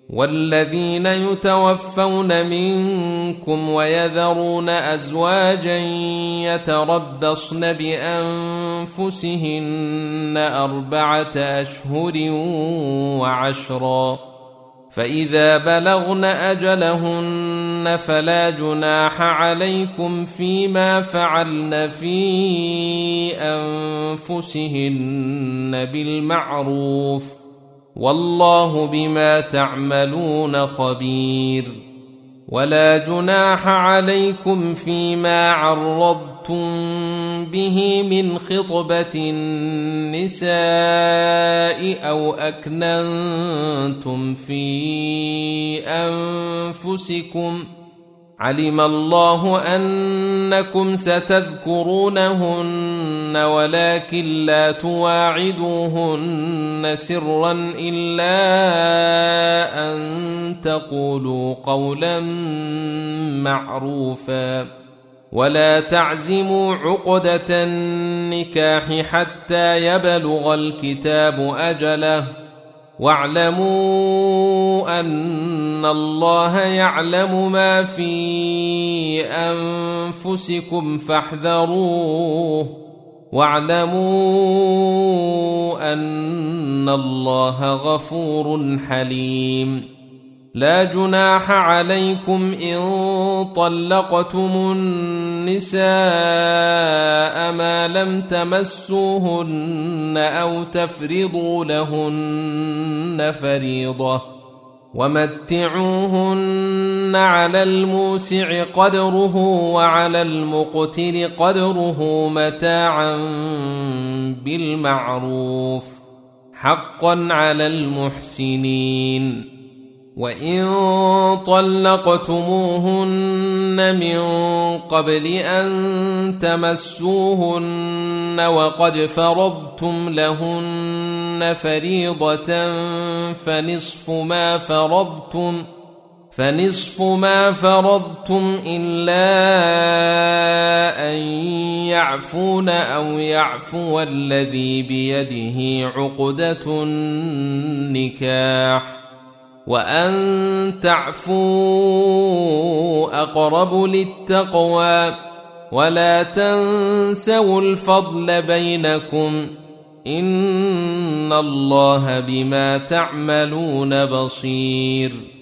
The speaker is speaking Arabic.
والذين يتوفون منكم ويذرون أزواجا يتربصن بأنفسهن 4 أشهر و10، فإذا بلغن أجلهن فلا جناح عليكم فيما فعلن في أنفسهن بالمعروف، والله بما تعملون خبير. ولا جناح عليكم فيما عرضتم به من خطبة النساء أو أكننتم في أنفسكم، علم الله أنكم ستذكرونهن ولكن لا تواعدوهن سرا إلا أن تقولوا قولا معروفا، ولا تعزموا عقدة النكاح حتى يبلغ الكتاب أجله، واعلموا أن الله يعلم ما في أنفسكم فاحذروه، واعلموا أن الله غفور حليم. لا جناح عليكم إن طلقتم النساء ما لم تمسوهن أو تفرضوا لهن فريضة، ومتعوهن على الموسع قدره وعلى المقتر قدره متاعا بالمعروف، حقا على المحسنين. وإن طلقتموهن من قبل أن تمسوهن وقد فرضتم لهن فريضة فنصف ما فرضتم إلا أن يعفون أو يعفو الذي بيده عقدة النكاح، وأن تعفوا أقرب للتقوى، ولا تنسوا الفضل بينكم، إن الله بما تعملون بصير.